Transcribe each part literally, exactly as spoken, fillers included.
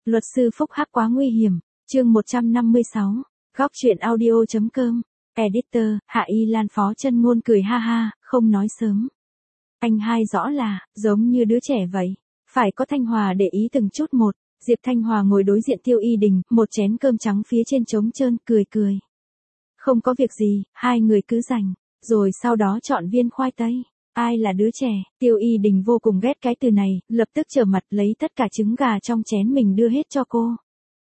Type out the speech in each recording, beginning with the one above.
Luật sư phúc hắc quá nguy hiểm, chương một trăm năm mươi sáu, góc truyện audio.com, editor, Hạ Y Lan Phó Chân Ngôn cười ha ha, không nói sớm. Anh hai rõ là, giống như đứa trẻ vậy, phải có Thanh Hòa để ý từng chút một. Diệp Thanh Hòa ngồi đối diện Tiêu Y Đình, một chén cơm trắng phía trên trống trơn, cười cười. Không có việc gì, hai người cứ dành, rồi sau đó chọn viên khoai tây. Ai là đứa trẻ? Tiêu Y Đình vô cùng ghét cái từ này, lập tức trở mặt lấy tất cả trứng gà trong chén mình đưa hết cho cô.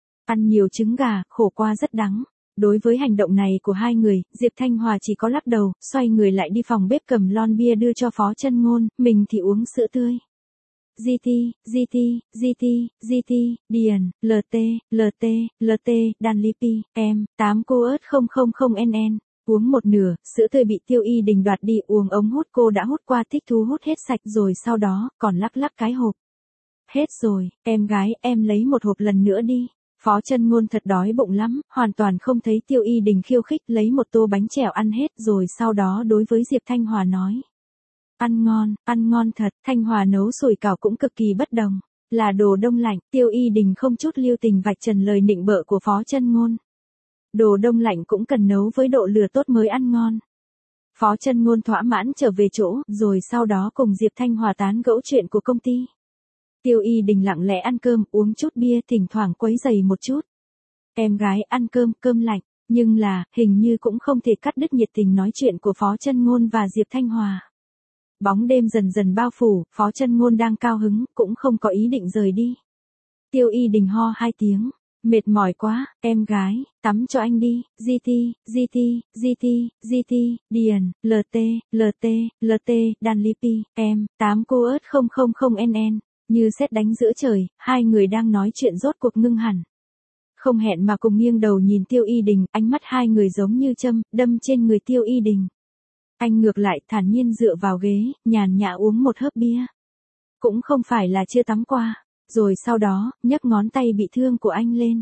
Ăn nhiều trứng gà, khổ qua rất đắng. Đối với hành động này của hai người, Diệp Thanh Hòa chỉ có lắc đầu, xoay người lại đi phòng bếp cầm lon bia đưa cho Phó Chân Ngôn, mình thì uống sữa tươi. giê tê, giê tê, giê tê, giê tê, Điền, lờ tê, lờ tê, lờ tê, Đan Lipi, em, tám cô ớt không không không en en. Uống một nửa, sữa tươi bị Tiêu Y Đình đoạt đi, uống ống hút cô đã hút qua, thích thú hút hết sạch rồi sau đó, còn lắc lắc cái hộp. Hết rồi, em gái, em lấy một hộp lần nữa đi. Phó Chân Ngôn thật đói bụng lắm, hoàn toàn không thấy Tiêu Y Đình khiêu khích, lấy một tô bánh chèo ăn hết rồi sau đó đối với Diệp Thanh Hòa nói. Ăn ngon, ăn ngon thật, Thanh Hòa nấu sủi cảo cũng cực kỳ bất đồng. Là đồ đông lạnh, Tiêu Y Đình không chút lưu tình vạch trần lời nịnh bợ của Phó Chân Ngôn. Đồ đông lạnh cũng cần nấu với độ lửa tốt mới ăn ngon. Phó Chân Ngôn thỏa mãn trở về chỗ, rồi sau đó cùng Diệp Thanh Hòa tán gẫu chuyện của công ty. Tiêu Y Đình lặng lẽ ăn cơm, uống chút bia, thỉnh thoảng quấy rầy một chút. Em gái ăn cơm, cơm lạnh, nhưng là, hình như cũng không thể cắt đứt nhiệt tình nói chuyện của Phó Chân Ngôn và Diệp Thanh Hòa. Bóng đêm dần dần bao phủ, Phó Chân Ngôn đang cao hứng, cũng không có ý định rời đi. Tiêu Y Đình ho hai tiếng, mệt mỏi quá, em gái, tắm cho anh đi, giê tê, giê tê, giê tê, giê tê, Điền, lờ tê, lờ tê, lờ tê, Đan Lipi, em, tám cô ớt không không không en en. Như sét đánh giữa trời, hai người đang nói chuyện rốt cuộc ngưng hẳn. Không hẹn mà cùng nghiêng đầu nhìn Tiêu Y Đình, ánh mắt hai người giống như châm, đâm trên người Tiêu Y Đình. Anh ngược lại thản nhiên dựa vào ghế, nhàn nhã uống một hớp bia. Cũng không phải là chưa tắm qua, rồi sau đó, nhấc ngón tay bị thương của anh lên.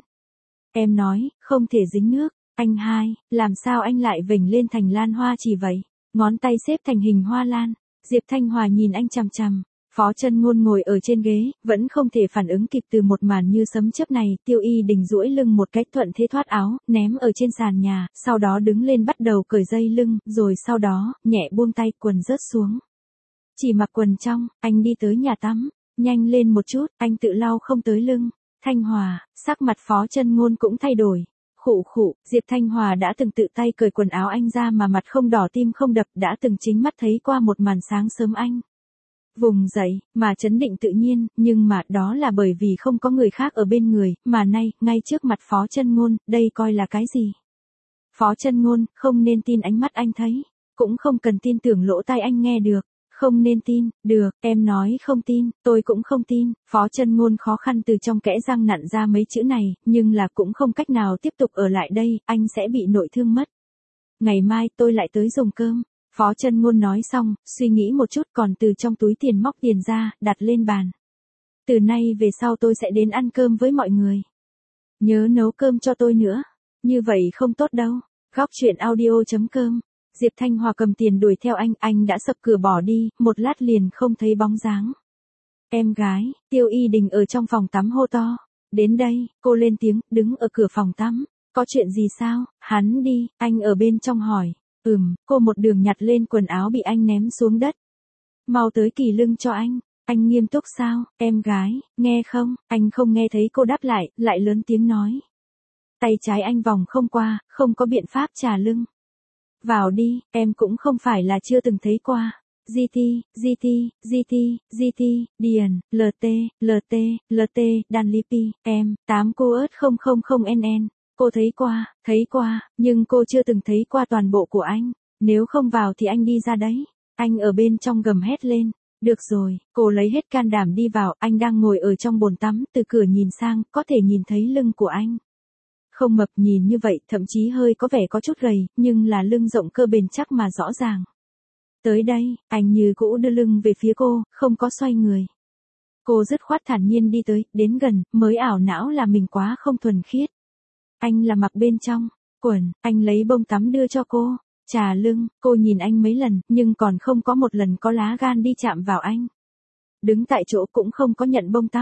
Em nói, không thể dính nước, anh hai, làm sao anh lại vểnh lên thành lan hoa chỉ vậy, ngón tay xếp thành hình hoa lan. Diệp Thanh Hòa nhìn anh chằm chằm. Phó Chân Ngôn ngồi ở trên ghế, vẫn không thể phản ứng kịp từ một màn như sấm chớp này, Tiêu Y Đình duỗi lưng một cách thuận thế thoát áo, ném ở trên sàn nhà, sau đó đứng lên bắt đầu cởi dây lưng, rồi sau đó, nhẹ buông tay, quần rớt xuống. Chỉ mặc quần trong, anh đi tới nhà tắm, nhanh lên một chút, anh tự lau không tới lưng. Thanh Hòa, sắc mặt Phó Chân Ngôn cũng thay đổi. Khụ khụ, Diệp Thanh Hòa đã từng tự tay cởi quần áo anh ra mà mặt không đỏ tim không đập, đã từng chính mắt thấy qua một màn sáng sớm anh. Vùng dậy, mà trấn định tự nhiên, nhưng mà đó là bởi vì không có người khác ở bên người, mà nay, ngay trước mặt Phó Chân Ngôn, đây coi là cái gì? Phó Chân Ngôn, không nên tin ánh mắt anh thấy, cũng không cần tin tưởng lỗ tai anh nghe được, không nên tin, được, em nói không tin, tôi cũng không tin, Phó Chân Ngôn khó khăn từ trong kẽ răng nặn ra mấy chữ này, nhưng là cũng không cách nào tiếp tục ở lại đây, anh sẽ bị nội thương mất. Ngày mai tôi lại tới dùng cơm. Phó Chân Ngôn nói xong, suy nghĩ một chút còn từ trong túi tiền móc tiền ra, đặt lên bàn. Từ nay về sau tôi sẽ đến ăn cơm với mọi người. Nhớ nấu cơm cho tôi nữa. Như vậy không tốt đâu. Góc truyện audio.com. Diệp Thanh Hòa cầm tiền đuổi theo anh, anh đã sập cửa bỏ đi, một lát liền không thấy bóng dáng. Em gái, Tiêu Y Đình ở trong phòng tắm hô to. Đến đây, cô lên tiếng, đứng ở cửa phòng tắm. Có chuyện gì sao? Hắn đi, anh ở bên trong hỏi. Ừm, cô một đường nhặt lên quần áo bị anh ném xuống đất. Mau tới kỳ lưng cho anh. Anh nghiêm túc sao, em gái, nghe không? Anh không nghe thấy cô đáp lại, lại lớn tiếng nói. Tay trái anh vòng không qua, không có biện pháp trả lưng. Vào đi, em cũng không phải là chưa từng thấy qua. giê tê, giê tê, giê tê, giê tê, Điền, lờ tê, lờ tê, lờ tê, Đan Lipi, em, tám cô ớt không không không en en. Cô thấy qua, thấy qua, nhưng cô chưa từng thấy qua toàn bộ của anh. Nếu không vào thì anh đi ra đấy. Anh ở bên trong gầm hét lên. Được rồi, cô lấy hết can đảm đi vào, anh đang ngồi ở trong bồn tắm, từ cửa nhìn sang, có thể nhìn thấy lưng của anh. Không mập nhìn như vậy, thậm chí hơi có vẻ có chút gầy, nhưng là lưng rộng cơ bền chắc mà rõ ràng. Tới đây, anh như cũ đưa lưng về phía cô, không có xoay người. Cô dứt khoát thản nhiên đi tới, đến gần, mới ảo não là mình quá không thuần khiết. Anh là mặc bên trong, quần, anh lấy bông tắm đưa cho cô, trà lưng, cô nhìn anh mấy lần, nhưng còn không có một lần có lá gan đi chạm vào anh. Đứng tại chỗ cũng không có nhận bông tắm,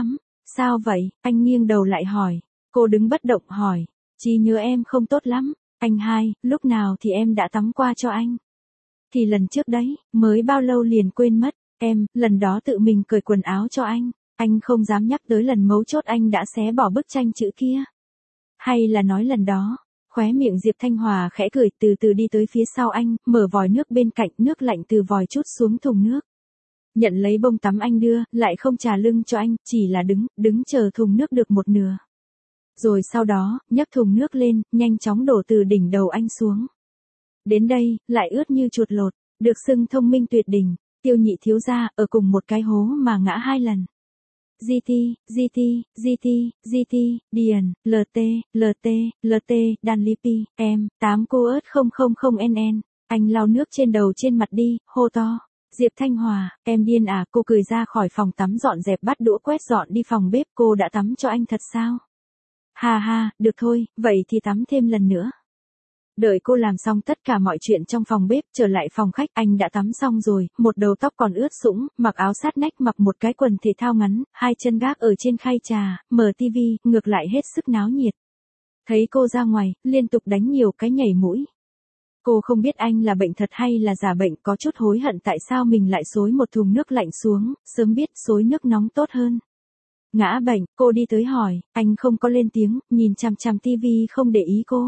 Sao vậy? Anh nghiêng đầu lại hỏi. Cô đứng bất động hỏi. Trí nhớ em không tốt lắm. Anh hai, lúc nào thì em đã tắm qua cho anh? Thì lần trước đấy, mới bao lâu liền quên mất. Em, lần đó tự mình cởi quần áo cho anh. Anh không dám nhắc tới lần mấu chốt anh đã xé bỏ bức tranh chữ kia. Hay là nói lần đó. Khóe miệng Diệp Thanh Hòa khẽ cười, từ từ đi tới phía sau anh, mở vòi nước bên cạnh, nước lạnh từ vòi chút xuống thùng nước. Nhận lấy bông tắm anh đưa, lại không trà lưng cho anh, chỉ là đứng, đứng chờ thùng nước được một nửa. Rồi sau đó, nhấc thùng nước lên, nhanh chóng đổ từ đỉnh đầu anh xuống. Đến đây, lại ướt như chuột lột, được xưng thông minh tuyệt đỉnh, Tiêu Nhị thiếu gia, ở cùng một cái hố mà ngã hai lần. giê tê, giê tê, giê tê, giê tê, Điền, lờ tê, lờ tê, lờ tê, Đan Lipi, em, tám cô ớt không không không en en, anh lau nước trên đầu trên mặt đi, hô to. Diệp Thanh Hòa, em điên à, cô cười ra khỏi phòng tắm dọn dẹp bát đũa quét dọn đi phòng bếp, cô đã tắm cho anh thật sao? Ha ha, được thôi, vậy thì tắm thêm lần nữa. Đợi cô làm xong tất cả mọi chuyện trong phòng bếp, trở lại phòng khách, anh đã tắm xong rồi, một đầu tóc còn ướt sũng, mặc áo sát nách, mặc một cái quần thể thao ngắn, hai chân gác ở trên khay trà, mở tivi, ngược lại hết sức náo nhiệt. Thấy cô ra ngoài, liên tục đánh nhiều cái nhảy mũi. Cô không biết anh là bệnh thật hay là giả bệnh, có chút hối hận tại sao mình lại xối một thùng nước lạnh xuống, sớm biết xối nước nóng tốt hơn. Ngã bệnh, cô đi tới hỏi, anh không có lên tiếng, nhìn chằm chằm tivi không để ý cô.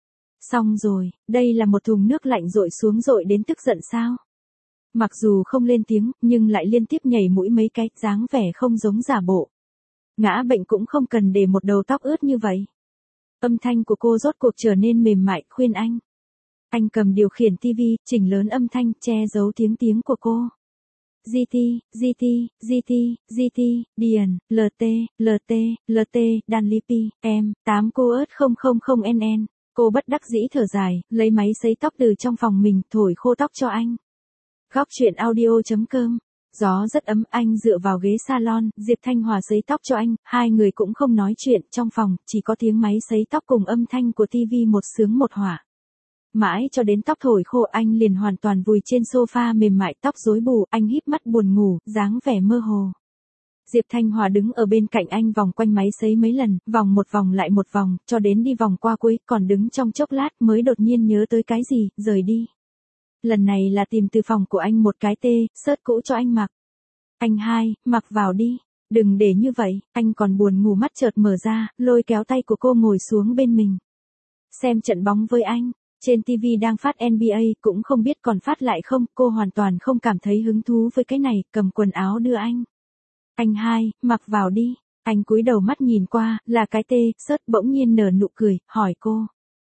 Xong rồi, đây là một thùng nước lạnh dội xuống dội đến tức giận sao? Mặc dù không lên tiếng, nhưng lại liên tiếp nhảy mũi mấy cái, dáng vẻ không giống giả bộ. Ngã bệnh cũng không cần để một đầu tóc ướt như vậy. Âm thanh của cô rốt cuộc trở nên mềm mại, khuyên anh. Anh cầm điều khiển tivi, chỉnh lớn âm thanh, che giấu tiếng tiếng của cô. giê tê, giê tê, giê tê, giê tê, Điền, lờ tê, lờ tê, lờ tê, Đan Lipi, em, tám cô ớt không không không en en. Cô bất đắc dĩ thở dài, lấy máy sấy tóc từ trong phòng mình, thổi khô tóc cho anh. Góc truyện audio chấm com. Gió rất ấm, anh dựa vào ghế salon, Diệp Thanh Hòa sấy tóc cho anh, hai người cũng không nói chuyện, trong phòng, chỉ có tiếng máy sấy tóc cùng âm thanh của tivi một sướng một hỏa. Mãi cho đến tóc thổi khô anh liền hoàn toàn vùi trên sofa mềm mại, tóc rối bù, anh híp mắt buồn ngủ, dáng vẻ mơ hồ. Diệp Thanh Hòa đứng ở bên cạnh anh vòng quanh máy sấy mấy lần, vòng một vòng lại một vòng, cho đến đi vòng qua cuối, còn đứng trong chốc lát mới đột nhiên nhớ tới cái gì, rời đi. Lần này là tìm từ phòng của anh một cái tê, sớt cũ cho anh mặc. Anh hai, mặc vào đi, đừng để như vậy, anh còn buồn ngủ mắt chợt mở ra, lôi kéo tay của cô ngồi xuống bên mình. Xem trận bóng với anh. Trên tivi đang phát en bi ây, cũng không biết còn phát lại không, cô hoàn toàn không cảm thấy hứng thú với cái này, cầm quần áo đưa anh. Anh hai, mặc vào đi. Anh cúi đầu mắt nhìn qua, là cái tê, sớt bỗng nhiên nở nụ cười, hỏi cô.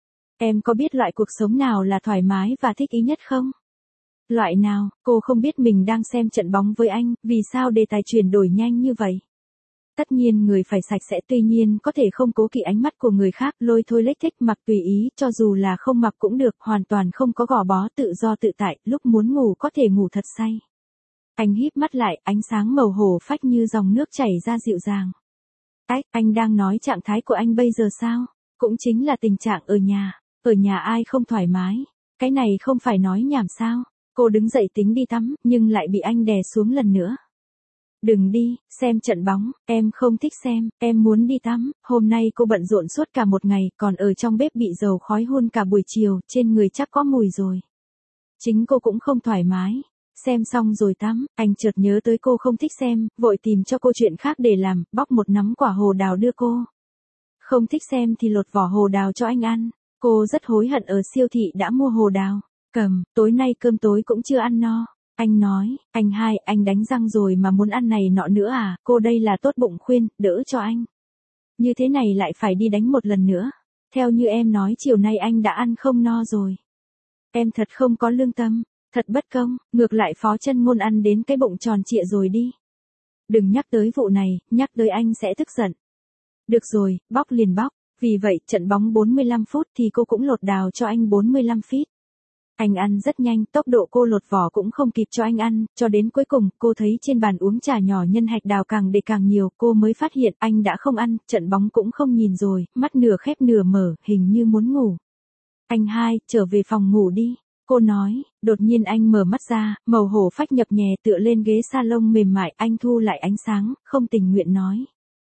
Em có biết loại cuộc sống nào là thoải mái và thích ý nhất không? Loại nào? Cô không biết mình đang xem trận bóng với anh, vì sao đề tài chuyển đổi nhanh như vậy? Tất nhiên người phải sạch sẽ, tuy nhiên có thể không cố kỵ ánh mắt của người khác, lôi thôi lếch thích, mặc tùy ý, cho dù là không mặc cũng được, hoàn toàn không có gò bó, tự do tự tại, lúc muốn ngủ có thể ngủ thật say. Anh híp mắt lại, ánh sáng màu hổ phách như dòng nước chảy ra dịu dàng. Ách, anh đang nói trạng thái của anh bây giờ sao? Cũng chính là tình trạng ở nhà. Ở nhà ai không thoải mái? Cái này không phải nói nhảm sao? Cô đứng dậy tính đi tắm, nhưng lại bị anh đè xuống lần nữa. Đừng đi, xem trận bóng, em không thích xem, em muốn đi tắm. Hôm nay cô bận rộn suốt cả một ngày, còn ở trong bếp bị dầu khói hun cả buổi chiều, trên người chắc có mùi rồi. Chính cô cũng không thoải mái. Xem xong rồi tắm, anh chợt nhớ tới cô không thích xem, vội tìm cho cô chuyện khác để làm, bóc một nắm quả hồ đào đưa cô. Không thích xem thì lột vỏ hồ đào cho anh ăn. Cô rất hối hận ở siêu thị đã mua hồ đào. Cầm, tối nay cơm tối cũng chưa ăn no. Anh nói, anh hai, anh đánh răng rồi mà muốn ăn này nọ nữa à, cô đây là tốt bụng khuyên, đỡ cho anh. Như thế này lại phải đi đánh một lần nữa. Theo như em nói chiều nay anh đã ăn không no rồi. Em thật không có lương tâm, thật bất công, ngược lại Phó Chân Ngôn ăn đến cái bụng tròn trịa rồi đi. Đừng nhắc tới vụ này, nhắc tới anh sẽ tức giận. Được rồi, bóc liền bóc, vì vậy trận bóng bốn mươi lăm phút thì cô cũng lột đào cho anh bốn mươi lăm feet. Anh ăn rất nhanh, tốc độ cô lột vỏ cũng không kịp cho anh ăn, cho đến cuối cùng, cô thấy trên bàn uống trà nhỏ nhân hạch đào càng để càng nhiều, cô mới phát hiện anh đã không ăn, trận bóng cũng không nhìn rồi, mắt nửa khép nửa mở, hình như muốn ngủ. Anh hai, trở về phòng ngủ đi, cô nói, đột nhiên anh mở mắt ra, màu hổ phách nhập nhè tựa lên ghế salon mềm mại, anh thu lại ánh sáng, không tình nguyện nói.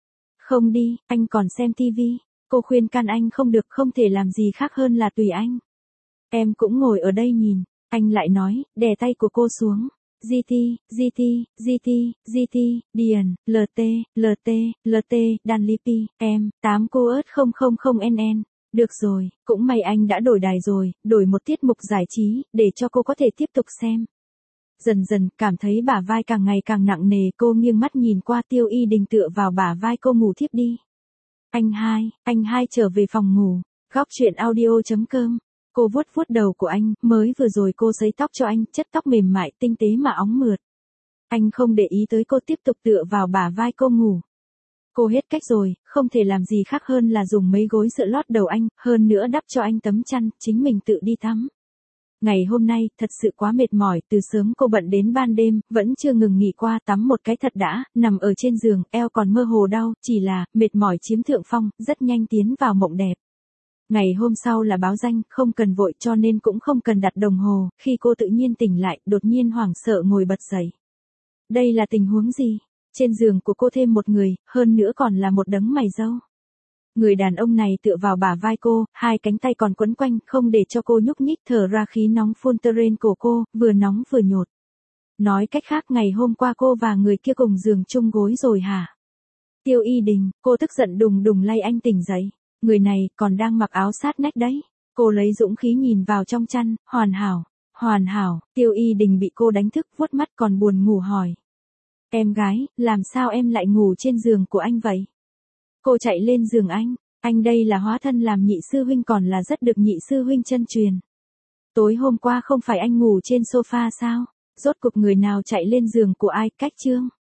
Không đi, anh còn xem tivi. Cô khuyên can anh không được, không thể làm gì khác hơn là tùy anh. Em cũng ngồi ở đây nhìn, anh lại nói, đè tay của cô xuống. giê tê, giê tê, giê tê, giê tê, Điền, lờ tê, lờ tê, lờ tê, đàn lipi, em, tám cô ớt không không không en en. Được rồi, cũng may anh đã đổi đài rồi, đổi một tiết mục giải trí, để cho cô có thể tiếp tục xem. Dần dần, cảm thấy bả vai càng ngày càng nặng nề, cô nghiêng mắt nhìn qua Tiêu Y Đình tựa vào bả vai cô ngủ thiếp đi. Anh hai, anh hai trở về phòng ngủ, góc chuyện audio chấm com. Cô vuốt vuốt đầu của anh, mới vừa rồi cô sấy tóc cho anh, chất tóc mềm mại, tinh tế mà óng mượt. Anh không để ý tới cô, tiếp tục tựa vào bả vai cô ngủ. Cô hết cách rồi, không thể làm gì khác hơn là dùng mấy gối dựa lót đầu anh, hơn nữa đắp cho anh tấm chăn, chính mình tự đi tắm. Ngày hôm nay, thật sự quá mệt mỏi, từ sớm cô bận đến ban đêm, vẫn chưa ngừng nghỉ qua, tắm một cái thật đã, nằm ở trên giường, eo còn mơ hồ đau, chỉ là, mệt mỏi chiếm thượng phong, rất nhanh tiến vào mộng đẹp. Ngày hôm sau là báo danh, không cần vội cho nên cũng không cần đặt đồng hồ, khi cô tự nhiên tỉnh lại, đột nhiên hoảng sợ ngồi bật dậy. Đây là tình huống gì? Trên giường của cô thêm một người, hơn nữa còn là một đấng mày râu. Người đàn ông này tựa vào bả vai cô, hai cánh tay còn quấn quanh, không để cho cô nhúc nhích, thở ra khí nóng phun tơ trên cổ cô, vừa nóng vừa nhột. Nói cách khác, ngày hôm qua cô và người kia cùng giường chung gối rồi hả? Tiêu Y Đình, cô tức giận đùng đùng lay anh tỉnh dậy. Người này còn đang mặc áo sát nách đấy. Cô lấy dũng khí nhìn vào trong chăn, hoàn hảo, hoàn hảo. Tiêu Y Đình bị cô đánh thức, vuốt mắt còn buồn ngủ hỏi. Em gái, làm sao em lại ngủ trên giường của anh vậy? Cô chạy lên giường anh, anh đây là hóa thân làm nhị sư huynh, còn là rất được nhị sư huynh chân truyền. Tối hôm qua không phải anh ngủ trên sofa sao? Rốt cuộc người nào chạy lên giường của ai? Cách chương.